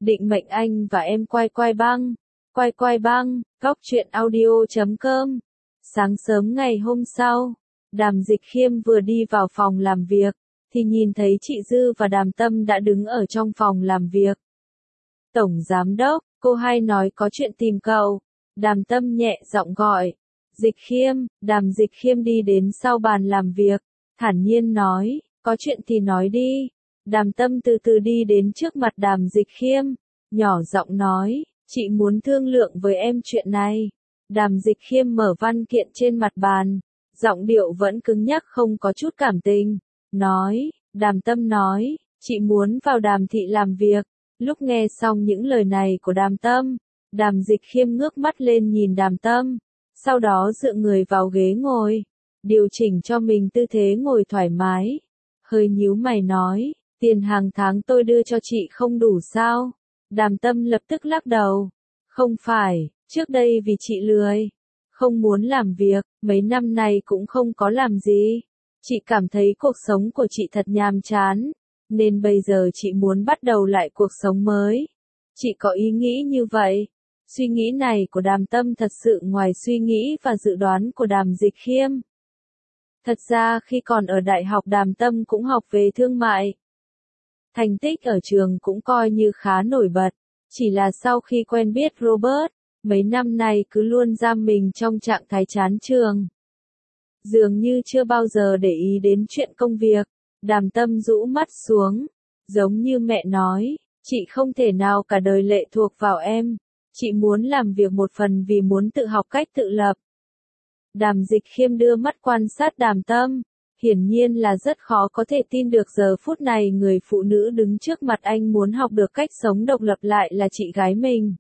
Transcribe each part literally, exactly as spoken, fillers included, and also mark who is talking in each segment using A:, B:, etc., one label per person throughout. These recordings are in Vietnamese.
A: định mệnh anh và em quay quay băng, quay quay băng, góc truyện audio chấm com. Sáng sớm ngày hôm sau, Đàm Dịch Khiêm vừa đi vào phòng làm việc, thì nhìn thấy chị Dư và Đàm Tâm đã đứng ở trong phòng làm việc. Tổng Giám Đốc, cô hay nói có chuyện tìm cậu. Đàm Tâm nhẹ giọng gọi. Dịch Khiêm, Đàm Dịch Khiêm đi đến sau bàn làm việc, thản nhiên nói, có chuyện thì nói đi. Đàm Tâm từ từ đi đến trước mặt Đàm Dịch Khiêm, nhỏ giọng nói, chị muốn thương lượng với em chuyện này. Đàm Dịch Khiêm mở văn kiện trên mặt bàn, giọng điệu vẫn cứng nhắc không có chút cảm tình, nói, Đàm Tâm nói, chị muốn vào Đàm thị làm việc. Lúc nghe xong những lời này của Đàm Tâm, Đàm Dịch Khiêm ngước mắt lên nhìn Đàm Tâm, sau đó dựa người vào ghế ngồi, điều chỉnh cho mình tư thế ngồi thoải mái, hơi nhíu mày nói, tiền hàng tháng tôi đưa cho chị không đủ sao? Đàm Tâm lập tức lắc đầu, không phải, trước đây vì chị lười, không muốn làm việc, mấy năm nay cũng không có làm gì. Chị cảm thấy cuộc sống của chị thật nhàm chán, nên bây giờ chị muốn bắt đầu lại cuộc sống mới. Chị có ý nghĩ như vậy. Suy nghĩ này của Đàm Tâm thật sự ngoài suy nghĩ và dự đoán của Đàm Dịch Khiêm. Thật ra khi còn ở đại học Đàm Tâm cũng học về thương mại. Thành tích ở trường cũng coi như khá nổi bật. Chỉ là sau khi quen biết Robert, mấy năm nay cứ luôn giam mình trong trạng thái chán trường. Dường như chưa bao giờ để ý đến chuyện công việc. Đàm Tâm rũ mắt xuống, giống như mẹ nói, chị không thể nào cả đời lệ thuộc vào em. Chị muốn làm việc một phần vì muốn tự học cách tự lập. Đàm Dịch Khiêm đưa mắt quan sát Đàm Tâm, hiển nhiên là rất khó có thể tin được giờ phút này người phụ nữ đứng trước mặt anh muốn học được cách sống độc lập lại là chị gái mình.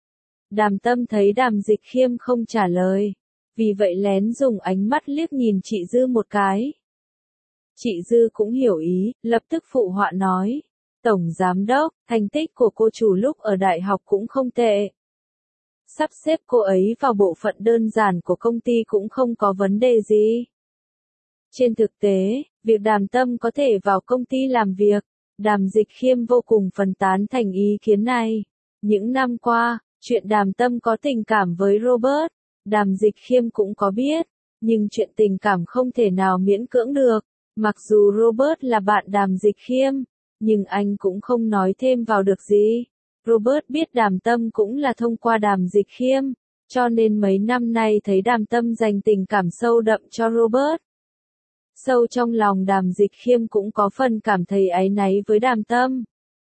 A: Đàm Tâm thấy Đàm Dịch Khiêm không trả lời, vì vậy lén dùng ánh mắt liếc nhìn chị Dư một cái. Chị Dư cũng hiểu ý, lập tức phụ họa nói, Tổng Giám Đốc, thành tích của cô chủ lúc ở đại học cũng không tệ. Sắp xếp cô ấy vào bộ phận đơn giản của công ty cũng không có vấn đề gì. Trên thực tế, việc Đàm Tâm có thể vào công ty làm việc, Đàm Dịch Khiêm vô cùng phần tán thành ý kiến này. Những năm qua, chuyện Đàm Tâm có tình cảm với Robert, Đàm Dịch Khiêm cũng có biết, nhưng chuyện tình cảm không thể nào miễn cưỡng được. Mặc dù Robert là bạn Đàm Dịch Khiêm, nhưng anh cũng không nói thêm vào được gì. Robert biết Đàm Tâm cũng là thông qua Đàm Dịch Khiêm, cho nên mấy năm nay thấy Đàm Tâm dành tình cảm sâu đậm cho Robert. Sâu trong lòng Đàm Dịch Khiêm cũng có phần cảm thấy áy náy với Đàm Tâm.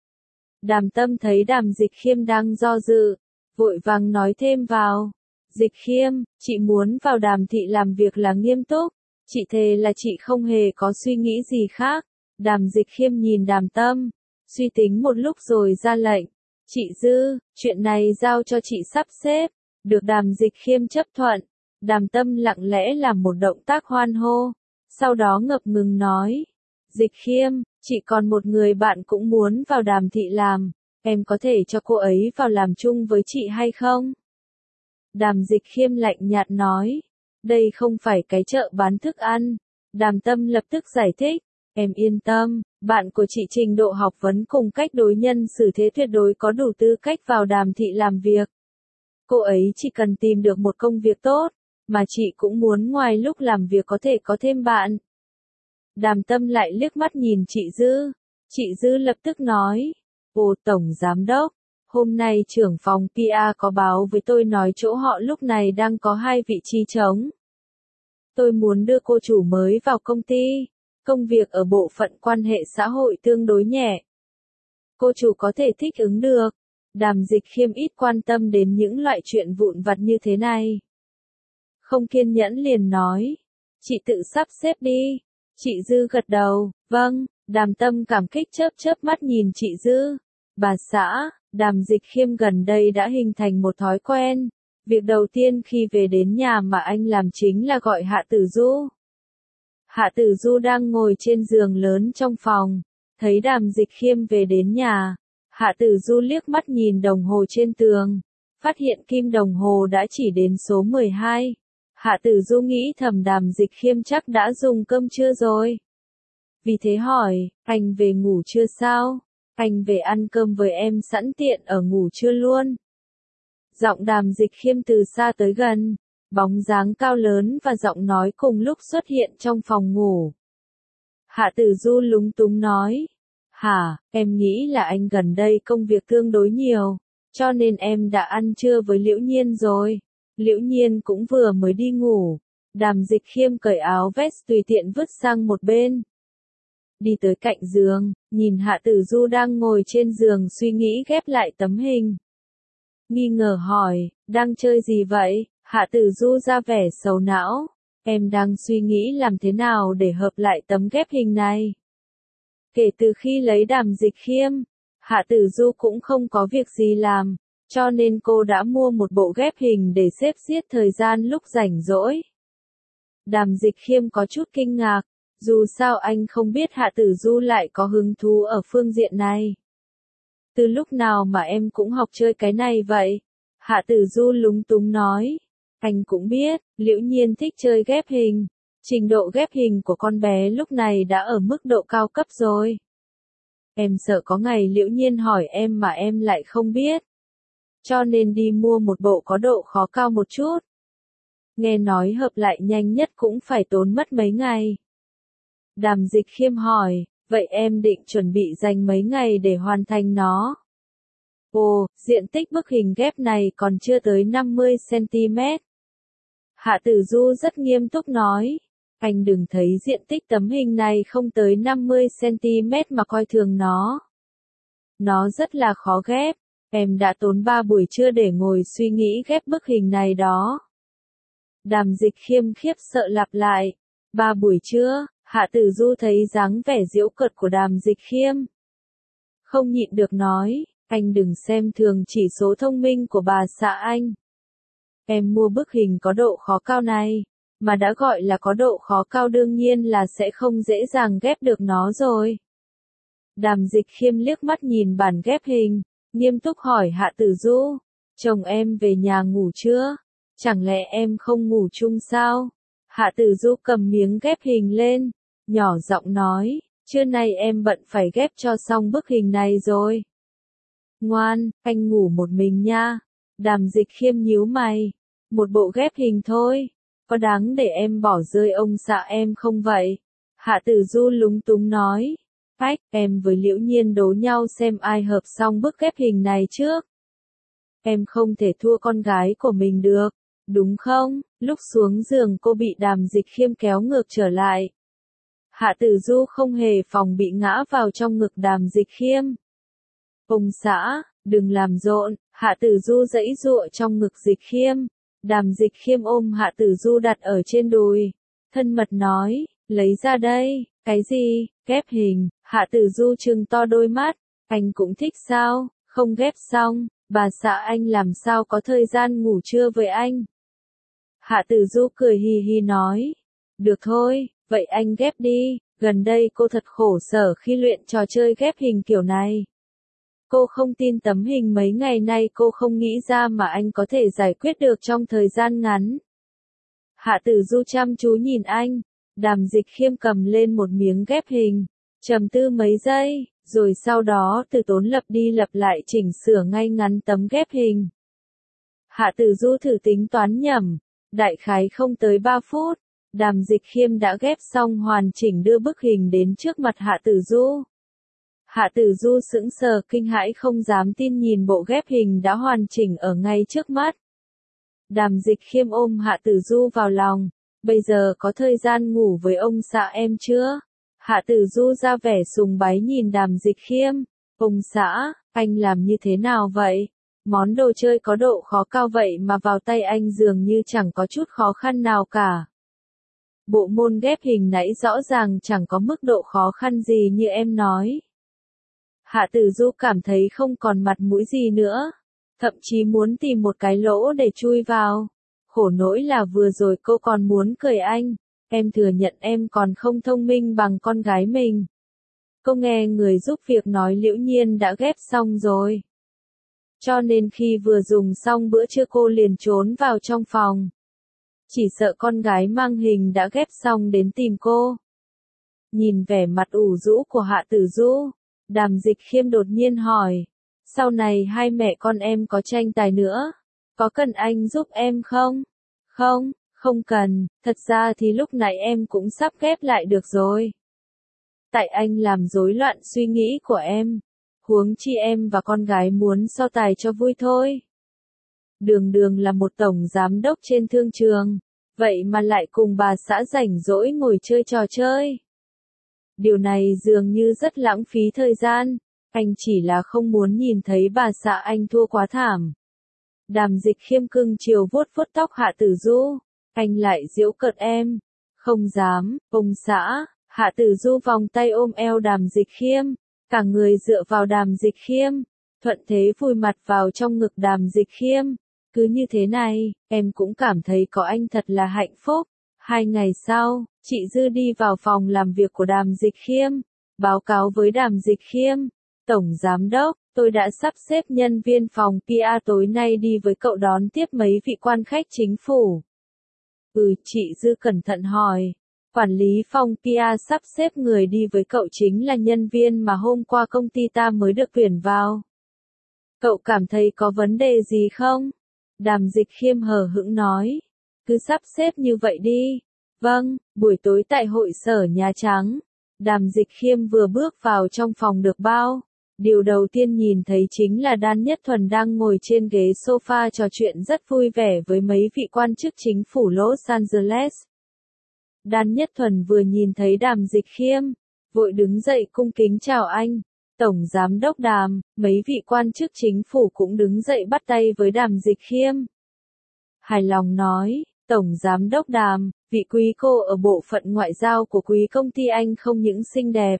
A: Đàm Tâm thấy Đàm Dịch Khiêm đang do dự, vội vàng nói thêm vào. Dịch Khiêm, chị muốn vào Đàm thị làm việc là nghiêm túc, chị thề là chị không hề có suy nghĩ gì khác. Đàm Dịch Khiêm nhìn Đàm Tâm, suy tính một lúc rồi ra lệnh. Chị Dư, chuyện này giao cho chị sắp xếp. Được Đàm Dịch Khiêm chấp thuận, Đàm Tâm lặng lẽ làm một động tác hoan hô, sau đó ngập ngừng nói. Dịch Khiêm, chị còn một người bạn cũng muốn vào Đàm thị làm, em có thể cho cô ấy vào làm chung với chị hay không? Đàm Dịch Khiêm lạnh nhạt nói. Đây không phải cái chợ bán thức ăn. Đàm Tâm lập tức giải thích. Em yên tâm, bạn của chị trình độ học vấn cùng cách đối nhân xử thế tuyệt đối có đủ tư cách vào Đàm thị làm việc. Cô ấy chỉ cần tìm được một công việc tốt, mà chị cũng muốn ngoài lúc làm việc có thể có thêm bạn. Đàm Tâm lại liếc mắt nhìn chị Dư. Chị Dư lập tức nói. Ồ Tổng Giám Đốc, hôm nay trưởng phòng pê e có báo với tôi nói chỗ họ lúc này đang có hai vị trí trống. Tôi muốn đưa cô chủ mới vào công ty. Công việc ở bộ phận quan hệ xã hội tương đối nhẹ. Cô chủ có thể thích ứng được. Đàm Dịch Khiêm ít quan tâm đến những loại chuyện vụn vặt như thế này. Không kiên nhẫn liền nói. Chị tự sắp xếp đi. Chị Dư gật đầu. Vâng. Đàm Tâm cảm kích chớp chớp mắt nhìn chị Dư. Bà xã, Đàm Dịch Khiêm gần đây đã hình thành một thói quen. Việc đầu tiên khi về đến nhà mà anh làm chính là gọi Hạ Tử Du. Hạ Tử Du đang ngồi trên giường lớn trong phòng, thấy Đàm Dịch Khiêm về đến nhà. Hạ Tử Du liếc mắt nhìn đồng hồ trên tường, phát hiện kim đồng hồ đã chỉ đến số mười hai. Hạ Tử Du nghĩ thầm Đàm Dịch Khiêm chắc đã dùng cơm trưa rồi. Vì thế hỏi, anh về ngủ chưa sao? anh về ăn cơm với em sẵn tiện ở ngủ trưa luôn. Giọng Đàm Dịch Khiêm từ xa tới gần, bóng dáng cao lớn và giọng nói cùng lúc xuất hiện trong phòng ngủ. Hạ Tử Du lúng túng nói, hả, em nghĩ là anh gần đây công việc tương đối nhiều, cho nên em đã ăn trưa với Liễu Nhiên rồi. Liễu Nhiên cũng vừa mới đi ngủ. Đàm Dịch Khiêm cởi áo vest tùy tiện vứt sang một bên. Đi tới cạnh giường, nhìn Hạ Tử Du đang ngồi trên giường suy nghĩ ghép lại tấm hình. Nghi ngờ hỏi, đang chơi gì vậy? Hạ Tử Du ra vẻ sầu não. Em đang suy nghĩ làm thế nào để hợp lại tấm ghép hình này. Kể từ khi lấy Đàm Dịch Khiêm, Hạ Tử Du cũng không có việc gì làm, cho nên cô đã mua một bộ ghép hình để xếp giết thời gian lúc rảnh rỗi. Đàm Dịch Khiêm có chút kinh ngạc, dù sao anh không biết Hạ Tử Du lại có hứng thú ở phương diện này. Từ lúc nào mà em cũng học chơi cái này vậy? Hạ Tử Du lúng túng nói. Anh cũng biết, Liễu Nhiên thích chơi ghép hình. Trình độ ghép hình của con bé lúc này đã ở mức độ cao cấp rồi. Em sợ có ngày Liễu Nhiên hỏi em mà em lại không biết. Cho nên đi mua một bộ có độ khó cao một chút. Nghe nói hợp lại nhanh nhất cũng phải tốn mất mấy ngày. Đàm Dịch Khiêm hỏi, vậy em định chuẩn bị dành mấy ngày để hoàn thành nó? Ồ, diện tích bức hình ghép này còn chưa tới năm mươi xăng-ti-mét. Hạ Tử Du rất nghiêm túc nói, anh đừng thấy diện tích tấm hình này không tới năm mươi xăng-ti-mét mà coi thường nó. Nó rất là khó ghép, em đã tốn ba buổi trưa để ngồi suy nghĩ ghép bức hình này đó. Đàm Dịch Khiêm khiếp sợ lặp lại, ba buổi trưa, Hạ Tử Du thấy dáng vẻ giễu cợt của Đàm Dịch Khiêm. Không nhịn được nói, anh đừng xem thường chỉ số thông minh của bà xã anh. Em mua bức hình có độ khó cao này, mà đã gọi là có độ khó cao đương nhiên là sẽ không dễ dàng ghép được nó rồi. Đàm Dịch Khiêm liếc mắt nhìn bản ghép hình, nghiêm túc hỏi Hạ Tử Du, chồng em về nhà ngủ chưa? Chẳng lẽ em không ngủ chung sao? Hạ Tử Du cầm miếng ghép hình lên, nhỏ giọng nói, trưa nay em bận phải ghép cho xong bức hình này rồi. Ngoan, anh ngủ một mình nha. Đàm Dịch Khiêm nhíu mày, một bộ ghép hình thôi, có đáng để em bỏ rơi ông xã em không vậy? Hạ Tử Du lúng túng nói, ách, em với Liễu Nhiên đố nhau xem ai hợp xong bức ghép hình này trước. Em không thể thua con gái của mình được, đúng không? Lúc xuống giường cô bị Đàm Dịch Khiêm kéo ngược trở lại. Hạ Tử Du không hề phòng bị ngã vào trong ngực Đàm Dịch Khiêm. Ông xã, đừng làm rộn. Hạ Tử Du giãy giụa trong ngực Dịch Khiêm. Đàm Dịch Khiêm ôm Hạ Tử Du đặt ở trên đùi, thân mật nói, lấy ra đây. Cái gì? Ghép hình? Hạ Tử Du trừng to đôi mắt, anh cũng thích sao? Không ghép xong, bà xã anh làm sao có thời gian ngủ trưa với anh? Hạ Tử Du cười hì hì nói, được thôi, vậy anh ghép đi, gần đây cô thật khổ sở khi luyện trò chơi ghép hình kiểu này. Cô không tin tấm hình mấy ngày nay cô không nghĩ ra mà anh có thể giải quyết được trong thời gian ngắn. Hạ Tử Du chăm chú nhìn anh, Đàm Dịch Khiêm cầm lên một miếng ghép hình, trầm tư mấy giây, rồi sau đó từ tốn lặp đi lặp lại chỉnh sửa ngay ngắn tấm ghép hình. Hạ Tử Du thử tính toán nhẩm, đại khái không tới ba phút, Đàm Dịch Khiêm đã ghép xong hoàn chỉnh đưa bức hình đến trước mặt Hạ Tử Du. Hạ Tử Du sững sờ kinh hãi không dám tin nhìn bộ ghép hình đã hoàn chỉnh ở ngay trước mắt. Đàm Dịch Khiêm ôm Hạ Tử Du vào lòng, bây giờ có thời gian ngủ với ông xã em chưa? Hạ Tử Du ra vẻ sùng bái nhìn Đàm Dịch Khiêm, ông xã, anh làm như thế nào vậy? Món đồ chơi có độ khó cao vậy mà vào tay anh dường như chẳng có chút khó khăn nào cả. Bộ môn ghép hình nãy rõ ràng chẳng có mức độ khó khăn gì như em nói. Hạ Tử Du cảm thấy không còn mặt mũi gì nữa, thậm chí muốn tìm một cái lỗ để chui vào. Khổ nỗi là vừa rồi cô còn muốn cười anh, em thừa nhận em còn không thông minh bằng con gái mình. Cô nghe người giúp việc nói Liễu Nhiên đã ghép xong rồi. Cho nên khi vừa dùng xong bữa trưa cô liền trốn vào trong phòng. Chỉ sợ con gái mang hình đã ghép xong đến tìm cô. Nhìn vẻ mặt ủ rũ của Hạ Tử Du, Đàm Dịch Khiêm đột nhiên hỏi. Sau này hai mẹ con em có tranh tài nữa. Có cần anh giúp em không? Không, không cần, thật ra thì lúc nãy em cũng sắp ghép lại được rồi. Tại anh làm rối loạn suy nghĩ của em. Huống chi em và con gái muốn so tài cho vui thôi. Đường Đường là một tổng giám đốc trên thương trường, vậy mà lại cùng bà xã rảnh rỗi ngồi chơi trò chơi. Điều này dường như rất lãng phí thời gian, anh chỉ là không muốn nhìn thấy bà xã anh thua quá thảm. Đàm Dịch Khiêm cưng chiều vuốt vuốt tóc Hạ Tử Du, anh lại giễu cợt em. Không dám, ông xã. Hạ Tử Du vòng tay ôm eo Đàm Dịch Khiêm, cả người dựa vào Đàm Dịch Khiêm, thuận thế vùi mặt vào trong ngực Đàm Dịch Khiêm. Cứ như thế này, em cũng cảm thấy có anh thật là hạnh phúc. Hai ngày sau, chị Dư đi vào phòng làm việc của Đàm Dịch Khiêm, báo cáo với Đàm Dịch Khiêm. Tổng Giám đốc, tôi đã sắp xếp nhân viên phòng pê e tối nay đi với cậu đón tiếp mấy vị quan khách chính phủ. Ừ, chị Dư cẩn thận hỏi. Quản lý phòng pê e sắp xếp người đi với cậu chính là nhân viên mà hôm qua công ty ta mới được tuyển vào. Cậu cảm thấy có vấn đề gì không? Đàm Dịch Khiêm hờ hững nói. Cứ sắp xếp như vậy đi. Vâng, buổi tối tại hội sở Nhà Trắng. Đàm Dịch Khiêm vừa bước vào trong phòng được bao. Điều đầu tiên nhìn thấy chính là Đan Nhất Thuần đang ngồi trên ghế sofa trò chuyện rất vui vẻ với mấy vị quan chức chính phủ Los Angeles. Đan Nhất Thuần vừa nhìn thấy Đàm Dịch Khiêm, vội đứng dậy cung kính chào anh. Tổng Giám đốc Đàm, mấy vị quan chức chính phủ cũng đứng dậy bắt tay với Đàm Dịch Khiêm. Hài lòng nói, Tổng Giám đốc Đàm, vị quý cô ở bộ phận ngoại giao của quý công ty anh không những xinh đẹp,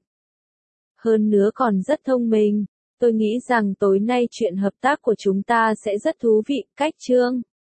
A: hơn nữa còn rất thông minh. Tôi nghĩ rằng tối nay chuyện hợp tác của chúng ta sẽ rất thú vị. Cách chương